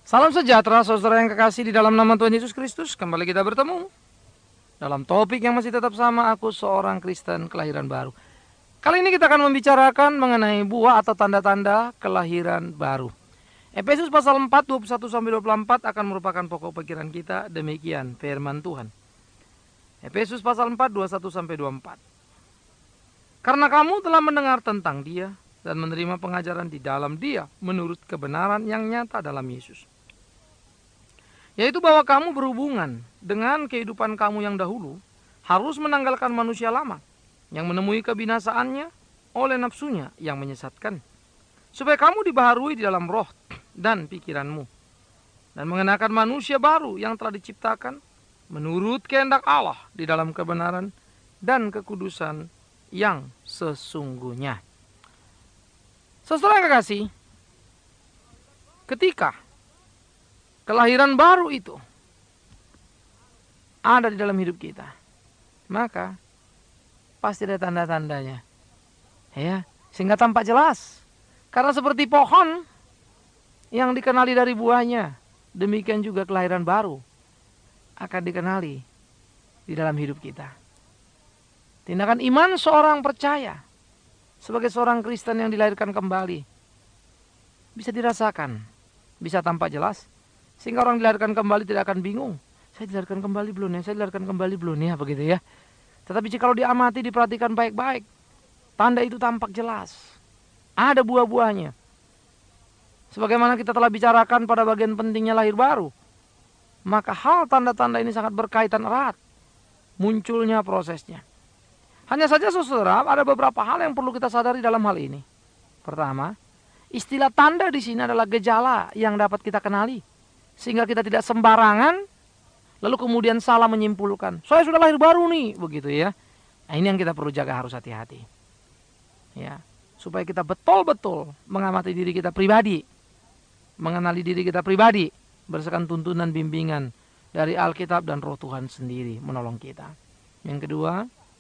Salam sejahtera saudara yang kekasih di dalam nama Tuhan Yesus Kristus. Kembali kita bertemu dalam topik yang masih tetap sama, aku seorang Kristen kelahiran baru. Kali ini kita akan membicarakan mengenai buah atau tanda-tanda kelahiran baru. Efesus pasal 4, 21-24 akan merupakan pokok pikiran kita. Demikian firman Tuhan. Efesus pasal 4, 21-24. Karena kamu telah mendengar tentang Dia dan menerima pengajaran di dalam Dia menurut kebenaran yang nyata dalam Yesus, yaitu bahwa kamu berhubungan dengan kehidupan kamu yang dahulu harus menanggalkan manusia lama yang menemui kebinasaannya oleh nafsunya yang menyesatkan, supaya kamu dibaharui di dalam roh dan pikiranmu, dan mengenakan manusia baru yang telah diciptakan menurut kehendak Allah di dalam kebenaran dan kekudusan yang sesungguhnya. Saudara yang kekasih, ketika kelahiran baru itu ada di dalam hidup kita, maka pasti ada tanda-tandanya, ya, sehingga tampak jelas. Karena seperti pohon yang dikenali dari buahnya, demikian juga kelahiran baru akan dikenali di dalam hidup kita. Tindakan iman seorang percaya sebagai seorang Kristen yang dilahirkan kembali bisa dirasakan, bisa tampak jelas. Sehingga orang dilahirkan kembali tidak akan bingung. Saya dilahirkan kembali belum ya? Saya dilahirkan kembali belum ya? Begitu ya. Tetapi jika kalau diamati, diperhatikan baik-baik, tanda itu tampak jelas. Ada buah-buahnya. Sebagaimana kita telah bicarakan pada bagian pentingnya lahir baru, maka hal tanda-tanda ini sangat berkaitan erat munculnya prosesnya. Hanya saja saudara, ada beberapa hal yang perlu kita sadari dalam hal ini. Pertama, istilah tanda di sini adalah gejala yang dapat kita kenali, sehingga kita tidak sembarangan lalu kemudian salah menyimpulkan, saya sudah lahir baru nih, begitu ya. Nah, ini yang kita perlu jaga, harus hati-hati, ya, supaya kita betul-betul mengamati diri kita pribadi, mengenali diri kita pribadi berdasarkan tuntunan bimbingan dari Alkitab dan Roh Tuhan sendiri menolong kita. Yang kedua,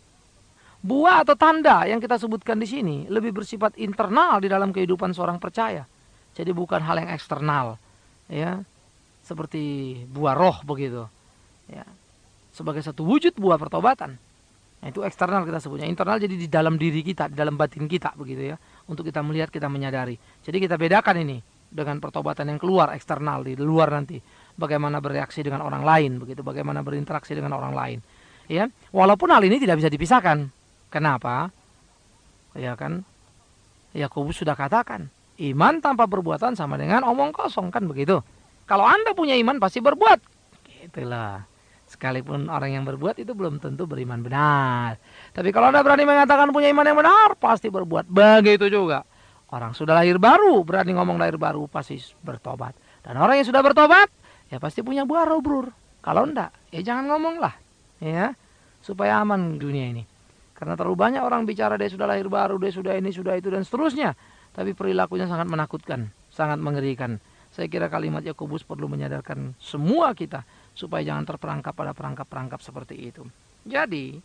buah atau tanda yang kita sebutkan di sini lebih bersifat internal di dalam kehidupan seorang percaya. Jadi bukan hal yang eksternal, ya, seperti buah roh begitu, ya, sebagai satu wujud buah pertobatan. Nah, itu eksternal kita sebutnya. Internal jadi di dalam diri kita, di dalam batin kita begitu ya, untuk kita melihat, kita menyadari. Jadi kita bedakan ini dengan pertobatan yang keluar, eksternal, di luar nanti bagaimana bereaksi dengan orang lain begitu, bagaimana berinteraksi dengan orang lain, ya. Walaupun hal ini tidak bisa dipisahkan. Kenapa? Ya kan, Yakobus sudah katakan, iman tanpa perbuatan sama dengan omong kosong, kan begitu. Kalau Anda punya iman pasti berbuat. Itulah. Sekalipun orang yang berbuat itu belum tentu beriman benar. Tapi kalau Anda berani mengatakan punya iman yang benar, pasti berbuat. Begitu juga. Orang sudah lahir baru, berani ngomong lahir baru, pasti bertobat. Dan orang yang sudah bertobat, ya pasti punya buah roh, Bro. Kalau enggak, ya jangan ngomong lah. Ya, supaya aman dunia ini. Karena terlalu banyak orang bicara dia sudah lahir baru, dia sudah ini, sudah itu, dan seterusnya. Tapi perilakunya sangat menakutkan, sangat mengerikan. Saya kira kalimat Yakobus perlu menyadarkan semua kita supaya jangan terperangkap pada perangkap-perangkap seperti itu. Jadi,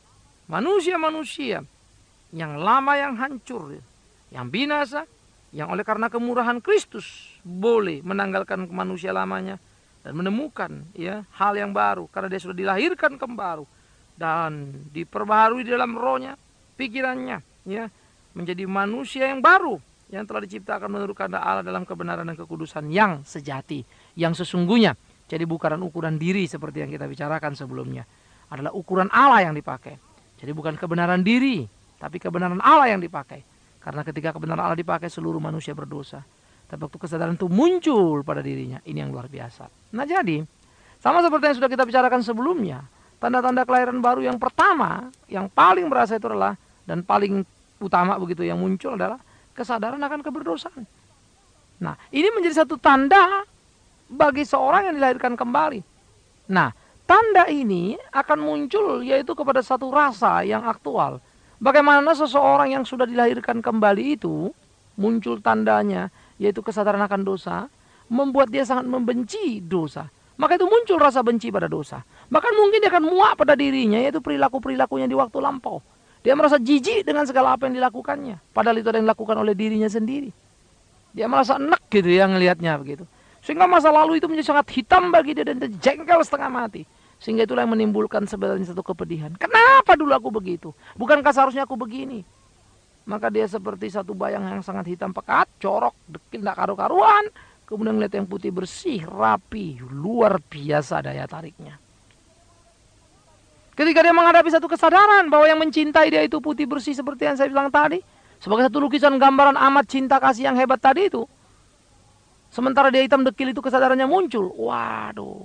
manusia-manusia yang lama, yang hancur, yang binasa, yang oleh karena kemurahan Kristus boleh menanggalkan manusia lamanya dan menemukan, ya, hal yang baru karena dia sudah dilahirkan kembali dan diperbaharui di dalam rohnya, pikirannya, ya, menjadi manusia yang baru yang telah diciptakan menurut kehendak Allah dalam kebenaran dan kekudusan yang sejati, yang sesungguhnya. Jadi bukan ukuran diri seperti yang kita bicarakan sebelumnya, adalah ukuran Allah yang dipakai. Jadi bukan kebenaran diri, tapi kebenaran Allah yang dipakai. Karena ketika kebenaran Allah dipakai, seluruh manusia berdosa. Tapi waktu kesadaran itu muncul pada dirinya, ini yang luar biasa. Nah, jadi sama seperti yang sudah kita bicarakan sebelumnya, tanda-tanda kelahiran baru yang pertama, yang paling berasa itu adalah, dan paling utama begitu yang muncul adalah kesadaran akan keberdosaan. Nah, ini menjadi satu tanda bagi seorang yang dilahirkan kembali. Nah, tanda ini akan muncul yaitu kepada satu rasa yang aktual. Bagaimana seseorang yang sudah dilahirkan kembali itu muncul tandanya yaitu kesadaran akan dosa, membuat dia sangat membenci dosa. Maka itu muncul rasa benci pada dosa. Bahkan mungkin dia akan muak pada dirinya, yaitu perilaku-perilakunya di waktu lampau. Dia merasa jijik dengan segala apa yang dilakukannya. Padahal itu ada yang dilakukan oleh dirinya sendiri. Dia merasa enak gitu ya ngelihatnya begitu. Sehingga masa lalu itu menjadi sangat hitam bagi dia dan dia jengkel setengah mati. Sehingga itulah yang menimbulkan sebenarnya satu kepedihan. Kenapa dulu aku begitu? Bukankah seharusnya aku begini? Maka dia seperti satu bayang yang sangat hitam pekat, corok, dekil, tak karu-karuan. Kemudian melihat yang putih bersih, rapi, luar biasa daya tariknya. Ketika dia menghadapi satu kesadaran bahwa yang mencintai dia itu putih bersih seperti yang saya bilang tadi. Sebagai satu lukisan gambaran amat cinta kasih yang hebat tadi itu. Sementara dia hitam dekil itu kesadarannya muncul. Waduh.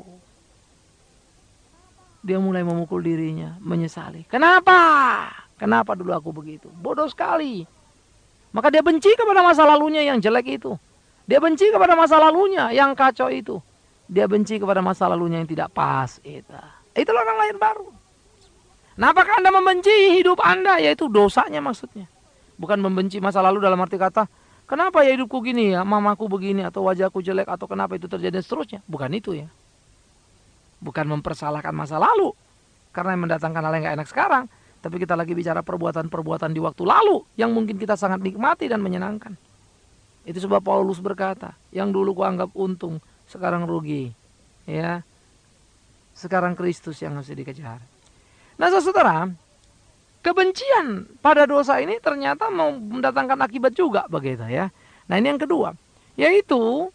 Dia mulai memukul dirinya, menyesali. Kenapa? Kenapa dulu aku begitu? Bodoh sekali. Maka dia benci kepada masa lalunya yang jelek itu. Dia benci kepada masa lalunya yang kacau itu. Dia benci kepada masa lalunya yang tidak pas. Itulah orang lahir baru. Nah, apakah Anda membenci hidup Anda? Yaitu dosanya maksudnya. Bukan membenci masa lalu dalam arti kata, kenapa ya hidupku gini ya, mamaku begini, atau wajahku jelek, atau kenapa itu terjadi dan seterusnya. Bukan itu ya. Bukan mempersalahkan masa lalu. Karena yang mendatangkan hal yang gak enak sekarang. Tapi kita lagi bicara perbuatan-perbuatan di waktu lalu. Yang mungkin kita sangat nikmati dan menyenangkan. Itu sebab Paulus berkata, yang dulu kuanggap untung, sekarang rugi. Ya, sekarang Kristus yang harus dikejar. Nah saudara, kebencian pada dosa ini ternyata mau mendatangkan akibat juga begitu ya. Nah ini yang kedua, yaitu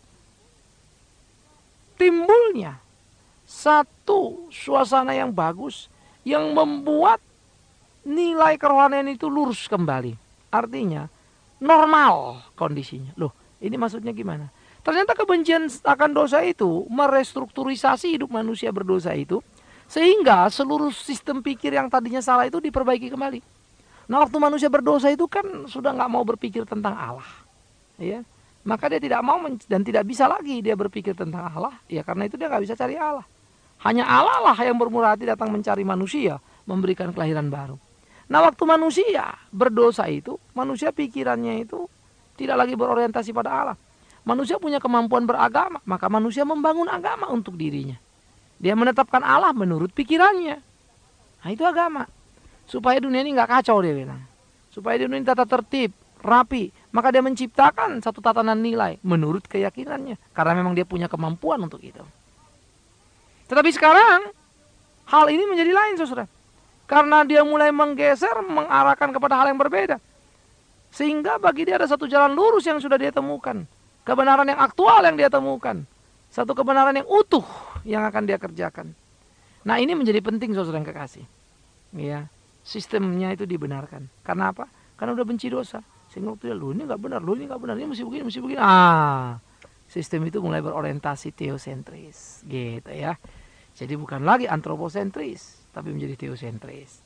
timbulnya satu suasana yang bagus yang membuat nilai kerohanian itu lurus kembali. Artinya normal kondisinya. Loh, ini maksudnya gimana? Ternyata kebencian akan dosa itu merestrukturisasi hidup manusia berdosa itu. Sehingga seluruh sistem pikir yang tadinya salah itu diperbaiki kembali. Nah waktu manusia berdosa itu kan sudah nggak mau berpikir tentang Allah. Ya, maka dia tidak mau dan tidak bisa lagi dia berpikir tentang Allah. Ya karena itu dia nggak bisa cari Allah. Hanya Allah lah yang bermurah hati datang mencari manusia. Memberikan kelahiran baru. Nah waktu manusia berdosa itu, manusia pikirannya itu tidak lagi berorientasi pada Allah. Manusia punya kemampuan beragama, maka manusia membangun agama untuk dirinya. Dia menetapkan Allah menurut pikirannya. Nah itu agama. Supaya dunia ini nggak kacau dia bilang. Supaya dunia ini tata tertib, rapi. Maka dia menciptakan satu tatanan nilai menurut keyakinannya. Karena memang dia punya kemampuan untuk itu. Tetapi sekarang hal ini menjadi lain saudara. Karena dia mulai menggeser, mengarahkan kepada hal yang berbeda. Sehingga bagi dia ada satu jalan lurus yang sudah dia temukan. Kebenaran yang aktual yang dia temukan. Satu kebenaran yang utuh yang akan dia kerjakan. Nah ini menjadi penting saudara yang kekasih. Ya, sistemnya itu dibenarkan. Karena apa? Karena udah benci dosa. Sehingga waktu dia, lu ini gak benar, lu ini gak benar, ini mesti begini, mesti begini. Sistem itu mulai berorientasi teosentris. Gitu ya. Jadi bukan lagi antroposentris, tapi menjadi teosentris.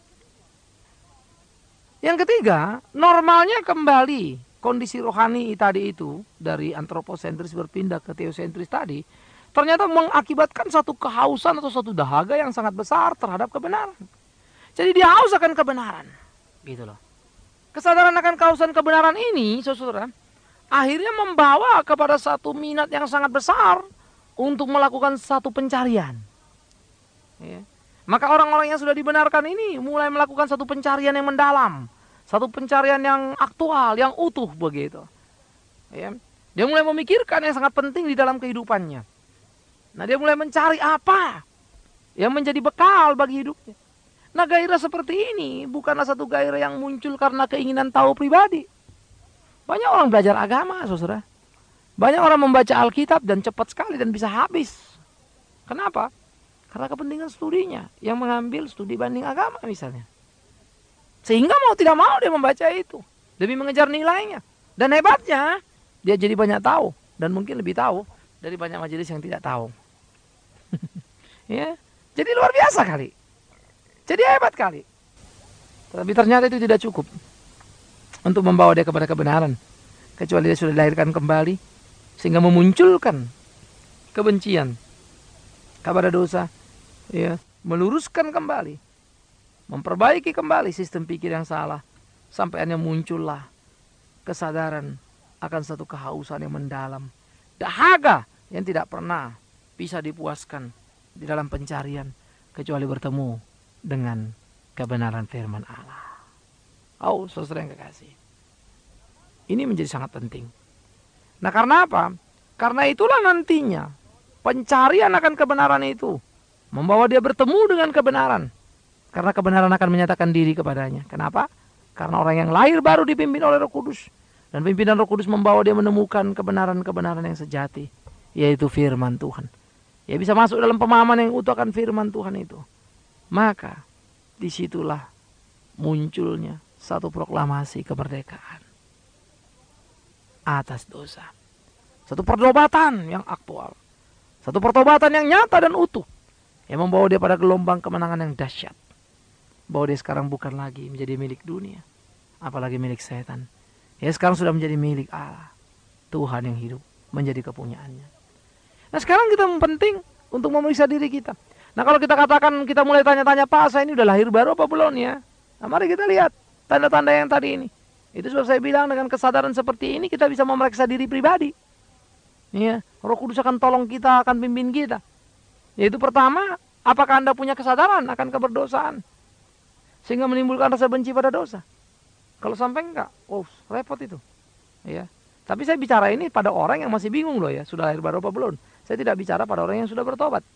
Yang ketiga, normalnya kembali kondisi rohani tadi itu dari antroposentris berpindah ke teosentris tadi ternyata mengakibatkan satu kehausan atau satu dahaga yang sangat besar terhadap kebenaran. Jadi dia haus akan kebenaran, gitu loh. Kesadaran akan kehausan kebenaran ini, saudara, akhirnya membawa kepada satu minat yang sangat besar untuk melakukan satu pencarian. Ya. Maka orang-orang yang sudah dibenarkan ini mulai melakukan satu pencarian yang mendalam. Satu pencarian yang aktual, yang utuh begitu. Ya. Dia mulai memikirkan yang sangat penting di dalam kehidupannya. Nah dia mulai mencari apa yang menjadi bekal bagi hidupnya. Nah gairah seperti ini bukanlah satu gairah yang muncul karena keinginan tahu pribadi. Banyak orang belajar agama saudara. Banyak orang membaca Alkitab dan cepat sekali dan bisa habis. Kenapa? Karena kepentingan studinya. Yang mengambil studi banding agama misalnya. Sehingga mau tidak mau dia membaca itu. Demi mengejar nilainya. Dan hebatnya, dia jadi banyak tahu. Dan mungkin lebih tahu dari banyak majelis yang tidak tahu. Ya, jadi luar biasa kali. Jadi hebat kali. Tapi ternyata itu tidak cukup. Untuk membawa dia kepada kebenaran. Kecuali dia sudah dilahirkan kembali. Sehingga memunculkan kebencian kepada dosa. Ya, meluruskan kembali. Memperbaiki kembali sistem pikir yang salah. Sampai akhirnya muncullah kesadaran akan satu kehausan yang mendalam. Dahaga yang tidak pernah bisa dipuaskan di dalam pencarian. Kecuali bertemu dengan kebenaran firman Allah. Oh saudara yang kekasih. Ini menjadi sangat penting. Nah karena apa? Karena itulah nantinya pencarian akan kebenaran itu membawa dia bertemu dengan kebenaran. Karena kebenaran akan menyatakan diri kepadanya. Kenapa? Karena orang yang lahir baru dipimpin oleh Roh Kudus. Dan pimpinan Roh Kudus membawa dia menemukan kebenaran-kebenaran yang sejati. Yaitu firman Tuhan. Dia bisa masuk dalam pemahaman yang utuh akan firman Tuhan itu. Maka disitulah munculnya satu proklamasi kemerdekaan atas dosa. Satu pertobatan yang aktual. Satu pertobatan yang nyata dan utuh. Yang membawa dia pada gelombang kemenangan yang dahsyat. Bahwa dia sekarang bukan lagi menjadi milik dunia. Apalagi milik setan. Ya sekarang sudah menjadi milik Allah. Tuhan yang hidup menjadi kepunyaannya. Nah sekarang kita penting untuk memeriksa diri kita. Nah kalau kita katakan kita mulai tanya-tanya, Pak saya ini udah lahir baru apa belum ya? Nah mari kita lihat tanda-tanda yang tadi ini. Itu sebab saya bilang dengan kesadaran seperti ini kita bisa memeriksa diri pribadi. Ya, Roh Kudus akan tolong kita, akan pimpin kita. Yaitu pertama, apakah Anda punya kesadaran akan keberdosaan? Sehingga menimbulkan rasa benci pada dosa. Kalau sampai enggak, oh repot itu. Ya. Tapi saya bicara ini pada orang yang masih bingung loh ya, sudah lahir baru apa belum. Saya tidak bicara pada orang yang sudah bertobat.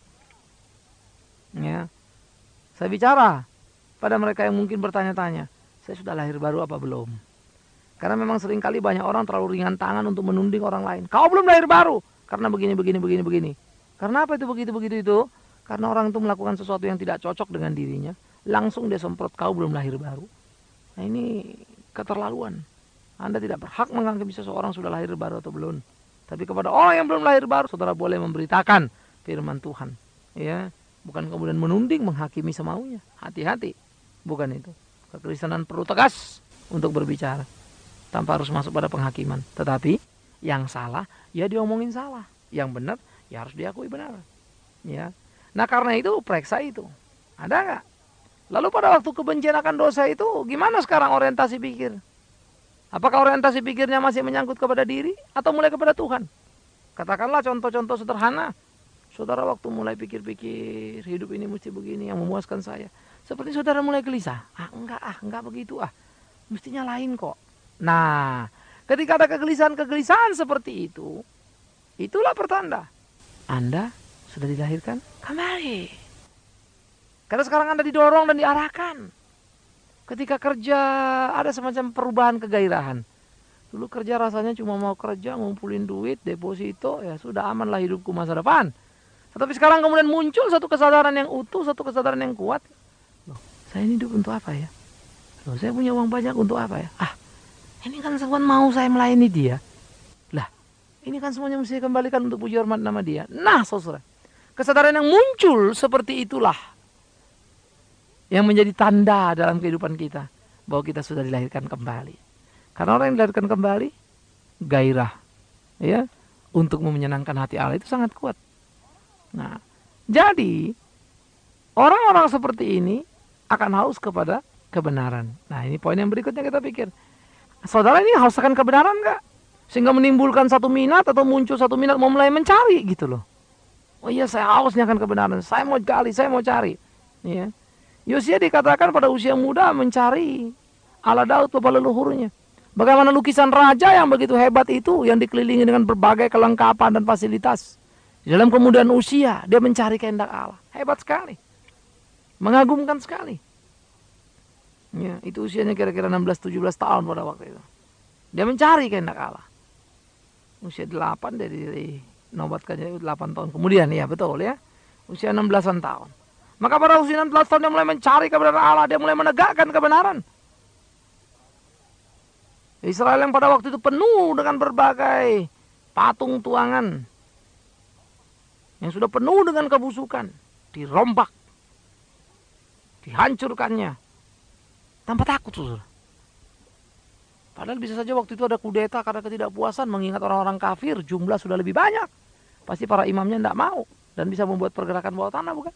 Ya. Saya bicara pada mereka yang mungkin bertanya-tanya, saya sudah lahir baru apa belum? Karena memang seringkali banyak orang terlalu ringan tangan untuk menunding orang lain. Kau belum lahir baru karena begini. Karena apa itu begitu itu? Karena orang itu melakukan sesuatu yang tidak cocok dengan dirinya. Langsung dia semprot kau belum lahir baru. Nah ini keterlaluan. Anda tidak berhak menganggap seseorang sudah lahir baru atau belum. Tapi kepada orang yang belum lahir baru, saudara boleh memberitakan firman Tuhan. Ya, bukan kemudian menunding, menghakimi semaunya. Hati-hati. Bukan itu. Kekristenan perlu tegas untuk berbicara. Tanpa harus masuk pada penghakiman. Tetapi yang salah, ya diomongin salah. Yang benar, ya harus diakui benar. Ya. Nah karena itu, periksa itu. Ada nggak? Lalu pada waktu kebencian akan dosa itu, gimana sekarang orientasi pikir? Apakah orientasi pikirnya masih menyangkut kepada diri atau mulai kepada Tuhan? Katakanlah contoh-contoh sederhana. Saudara waktu mulai pikir-pikir hidup ini mesti begini yang memuaskan saya. Seperti saudara mulai gelisah. Enggak begitu Mestinya lain kok. Nah, ketika ada kegelisahan seperti itu, itulah pertanda Anda sudah dilahirkan kembali. Karena sekarang Anda didorong dan diarahkan. Ketika kerja ada semacam perubahan kegairahan. Dulu kerja rasanya cuma mau kerja, ngumpulin duit, deposito, ya sudah amanlah hidupku masa depan. Tetapi sekarang kemudian muncul satu kesadaran yang utuh, satu kesadaran yang kuat. Loh, saya ini hidup untuk apa ya? Loh, saya punya uang banyak untuk apa ya? Ini kan semua mau saya melayani dia. Lah, ini kan semuanya mesti kembalikan untuk puji hormat nama dia. Nah, saudara, kesadaran yang muncul seperti itulah yang menjadi tanda dalam kehidupan kita bahwa kita sudah dilahirkan kembali. Karena orang yang dilahirkan kembali gairah ya untuk menyenangkan hati Allah itu sangat kuat. Nah, jadi orang-orang seperti ini akan haus kepada kebenaran. Nah, ini poin yang berikutnya kita pikir. Saudara ini haus akan kebenaran enggak? Sehingga menimbulkan satu minat atau muncul satu minat mau mulai mencari gitu loh. Oh iya saya hausnya akan kebenaran. Saya mau gali, saya mau cari. Ya. Yosia dikatakan pada usia muda mencari ala Daud bapak leluhurnya. Bagaimana lukisan raja yang begitu hebat itu yang dikelilingi dengan berbagai kelengkapan dan fasilitas. Di dalam kemudian usia dia mencari kehendak Allah. Hebat sekali. Mengagumkan sekali. Ya, itu usianya kira-kira 16-17 tahun pada waktu itu. Dia mencari kehendak Allah. Usia 8 dari nobatkannya 8 tahun kemudian ya betul ya. Usia 16-an tahun. Maka pada usia 16 tahun dia mulai mencari kebenaran Allah. Dia mulai menegakkan kebenaran. Israel yang pada waktu itu penuh dengan berbagai patung tuangan. Yang sudah penuh dengan kebusukan. Dirombak. Dihancurkannya. Tanpa takut saudara. Padahal bisa saja waktu itu ada kudeta karena ketidakpuasan. Mengingat orang-orang kafir jumlah sudah lebih banyak. Pasti para imamnya tidak mau. Dan bisa membuat pergerakan bawah tanah bukan?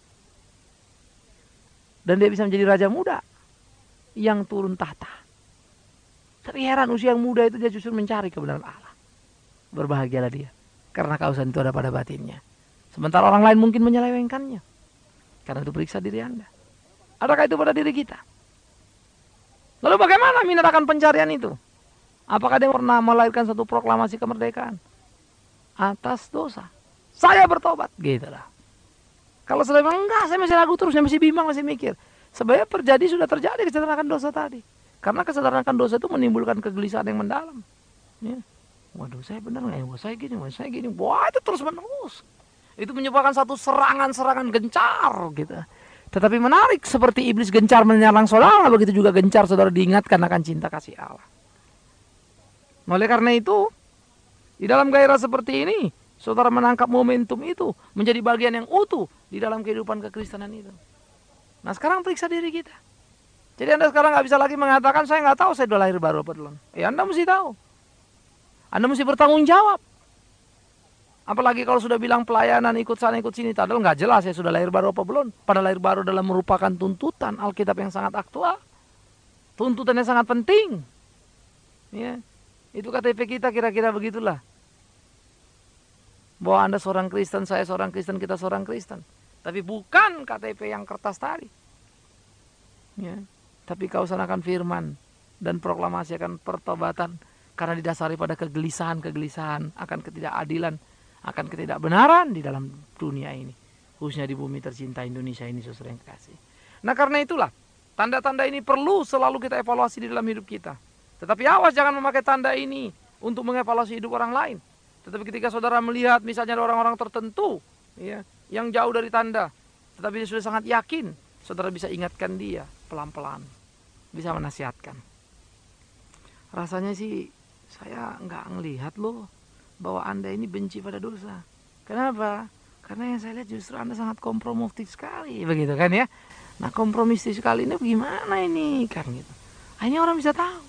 Dan dia bisa menjadi raja muda yang turun tahta. Tapi heran usia yang muda itu dia justru mencari kebenaran Allah. Berbahagialah dia. Karena kausan itu ada pada batinnya. Sementara orang lain mungkin menyelewengkannya. Karena itu periksa diri Anda. Adakah itu pada diri kita? Lalu bagaimana minat akan pencarian itu? Apakah dia pernah melahirkan satu proklamasi kemerdekaan? atas dosa. Saya bertobat, gitu lah. Kalau sudah bilang, enggak, saya masih ragu terus, saya masih bimbang, masih mikir. Sebenarnya sudah terjadi kesadaran akan dosa tadi. Karena kesadaran akan dosa itu menimbulkan kegelisahan yang mendalam. Ya. Waduh, saya benar nggak ya? Wah, saya gini. Wah, itu terus menerus. Itu menyebabkan satu serangan-serangan gencar, gitu. Tetapi menarik, seperti iblis gencar menyerang saudara, begitu juga gencar saudara diingatkan akan cinta kasih Allah. Oleh karena itu, di dalam gairah seperti ini, saudara menangkap momentum itu menjadi bagian yang utuh di dalam kehidupan kekristenan itu. Nah, sekarang periksa diri kita. Jadi Anda sekarang nggak bisa lagi mengatakan, saya nggak tahu saya sudah lahir baru apa belum. Anda mesti tahu. Anda mesti bertanggung jawab. Apalagi kalau sudah bilang pelayanan ikut sana ikut sini, padahal nggak jelas ya sudah lahir baru apa belum. Padahal lahir baru adalah merupakan tuntutan Alkitab yang sangat aktual, tuntutan yang sangat penting. Ya, itu KTP kita kira-kira begitulah. Bahwa Anda seorang Kristen, saya seorang Kristen, kita seorang Kristen. Tapi bukan KTP yang kertas tadi. Ya, tapi kausahakan firman dan proklamasi akan pertobatan karena didasari pada kegelisahan akan ketidakadilan, akan ketidakbenaran di dalam dunia ini, khususnya di bumi tercinta Indonesia ini, saudara yang kasih. Nah, karena itulah tanda-tanda ini perlu selalu kita evaluasi di dalam hidup kita. Tetapi awas jangan memakai tanda ini untuk mengevaluasi hidup orang lain. Tetapi ketika saudara melihat misalnya ada orang-orang tertentu, ya, yang jauh dari tanda, tetapi dia sudah sangat yakin, saudara bisa ingatkan dia pelan-pelan, bisa menasihatkan. Rasanya sih saya nggak ngelihat loh bahwa Anda ini benci pada dosa. Kenapa? Karena yang saya lihat justru Anda sangat kompromistis sekali, begitu kan ya. Nah, kompromistis sekali ini gimana ini kan gitu. Hanya orang bisa tahu.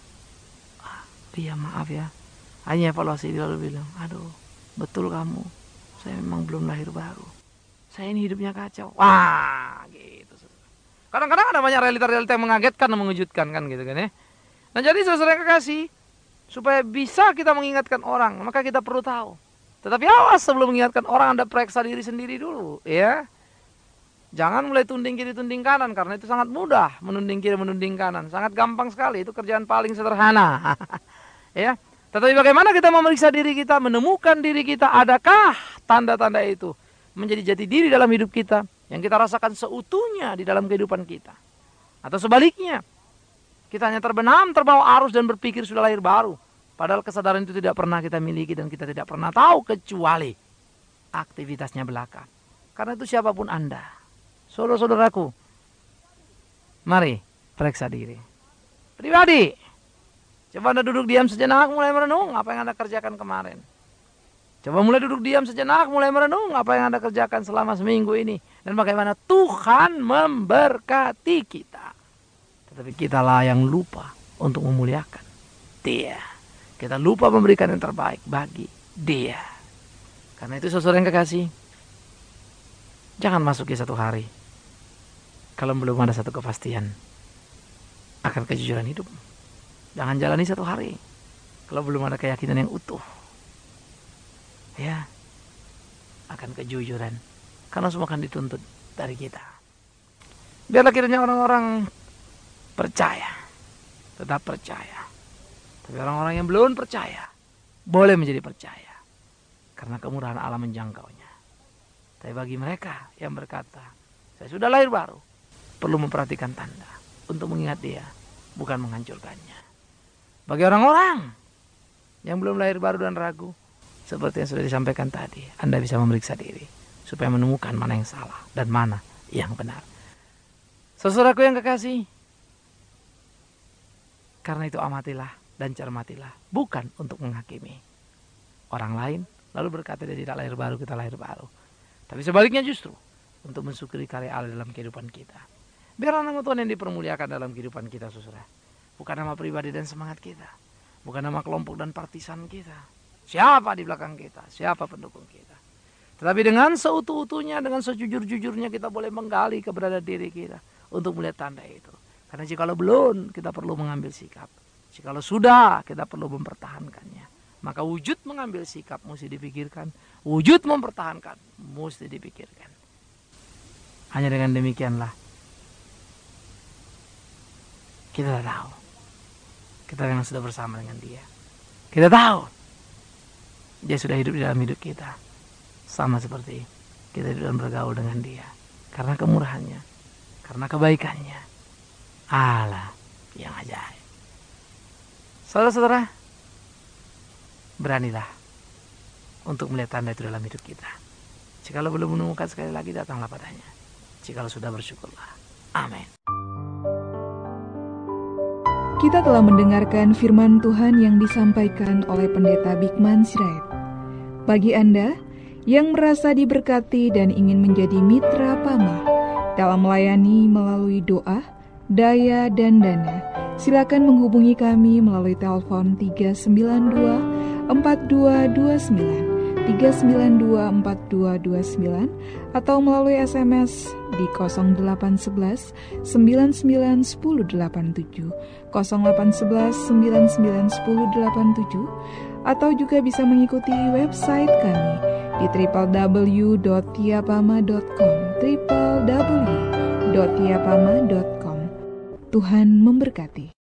Iya maaf ya. Hanya evaluasi dia lalu bilang, aduh betul kamu, saya memang belum lahir baru. Saya ini hidupnya kacau. Wah gitu. Kadang-kadang ada banyak realita-realita yang mengagetkan dan mengejutkan kan gitu kan ya. Nah jadi saudara yang kekasih, supaya bisa kita mengingatkan orang, maka kita perlu tahu. Tetapi awas sebelum mengingatkan orang, Anda periksa diri sendiri dulu, ya. Jangan mulai tunding kiri tunding kanan, karena itu sangat mudah menunding kiri menunding kanan, sangat gampang sekali, itu kerjaan paling sederhana. Ya. Tetapi bagaimana kita memeriksa diri kita, menemukan diri kita, adakah tanda-tanda itu menjadi jati diri dalam hidup kita yang kita rasakan seutuhnya di dalam kehidupan kita, atau sebaliknya kita hanya terbenam, terbawa arus dan berpikir sudah lahir baru. Padahal kesadaran itu tidak pernah kita miliki dan kita tidak pernah tahu kecuali aktivitasnya belaka. Karena itu siapapun Anda, saudara-saudaraku, mari periksa diri. Pribadi, coba Anda duduk diam sejenak, mulai merenung apa yang Anda kerjakan kemarin. Coba mulai duduk diam sejenak, mulai merenung apa yang Anda kerjakan selama seminggu ini. Dan bagaimana Tuhan memberkati kita. Tetapi kitalah yang lupa untuk memuliakan Dia. Kita lupa memberikan yang terbaik bagi Dia. Karena itu saudara yang kekasih, jangan masuki satu hari kalau belum ada satu kepastian akan kejujuran hidup. Jangan jalani satu hari kalau belum ada keyakinan yang utuh, ya, akan kejujuran. Karena semua akan dituntut dari kita. Biarlah kiranya orang-orang percaya, tetap percaya. Tapi orang-orang yang belum percaya boleh menjadi percaya, karena kemurahan Allah menjangkaunya. Tapi bagi mereka yang berkata, saya sudah lahir baru, perlu memperhatikan tanda untuk mengingat Dia, bukan menghancurkannya. Bagi orang-orang yang belum lahir baru dan ragu, seperti yang sudah disampaikan tadi, Anda bisa memeriksa diri supaya menemukan mana yang salah dan mana yang benar. Saudaraku yang kekasih, karena itu amatilah dan cermatilah, bukan untuk menghakimi orang lain lalu berkata dia tidak lahir baru, kita lahir baru. Tapi sebaliknya justru untuk mensyukuri karya Allah dalam kehidupan kita. Biar nama Tuhan yang dipermuliakan dalam kehidupan kita, saudara. Bukan nama pribadi dan semangat kita, bukan nama kelompok dan partisan kita, siapa di belakang kita, siapa pendukung kita. Tetapi dengan seutuh-utuhnya, dengan sejujur-jujurnya kita boleh menggali keberadaan diri kita untuk melihat tanda itu. Karena jikalau belum, kita perlu mengambil sikap. Jikalau sudah, kita perlu mempertahankannya. Maka wujud mengambil sikap mesti dipikirkan, wujud mempertahankan mesti dipikirkan. Hanya dengan demikianlah kita tahu, kita yang sudah bersama dengan Dia, kita tahu Dia sudah hidup di dalam hidup kita. Sama seperti kita hidup dan bergaul dengan dia. Karena kemurahannya, karena kebaikannya. Allah yang ajaib. Saudara-saudara, beranilah untuk melihat tanda itu dalam hidup kita. Jikalau belum menemukan, sekali lagi datanglah padanya. Jikalau sudah, bersyukurlah. Amin. Kita telah mendengarkan firman Tuhan yang disampaikan oleh Pendeta Bigman Sirait. Bagi Anda yang merasa diberkati dan ingin menjadi mitra PAMA dalam melayani melalui doa, daya, dan dana, silakan menghubungi kami melalui telepon 392-4229, 392-4229, atau melalui SMS di 0811 99 10 87, 0811 99 10 87, atau juga bisa mengikuti website kami di www.tiapama.com, www.tiapama.com. Tuhan memberkati.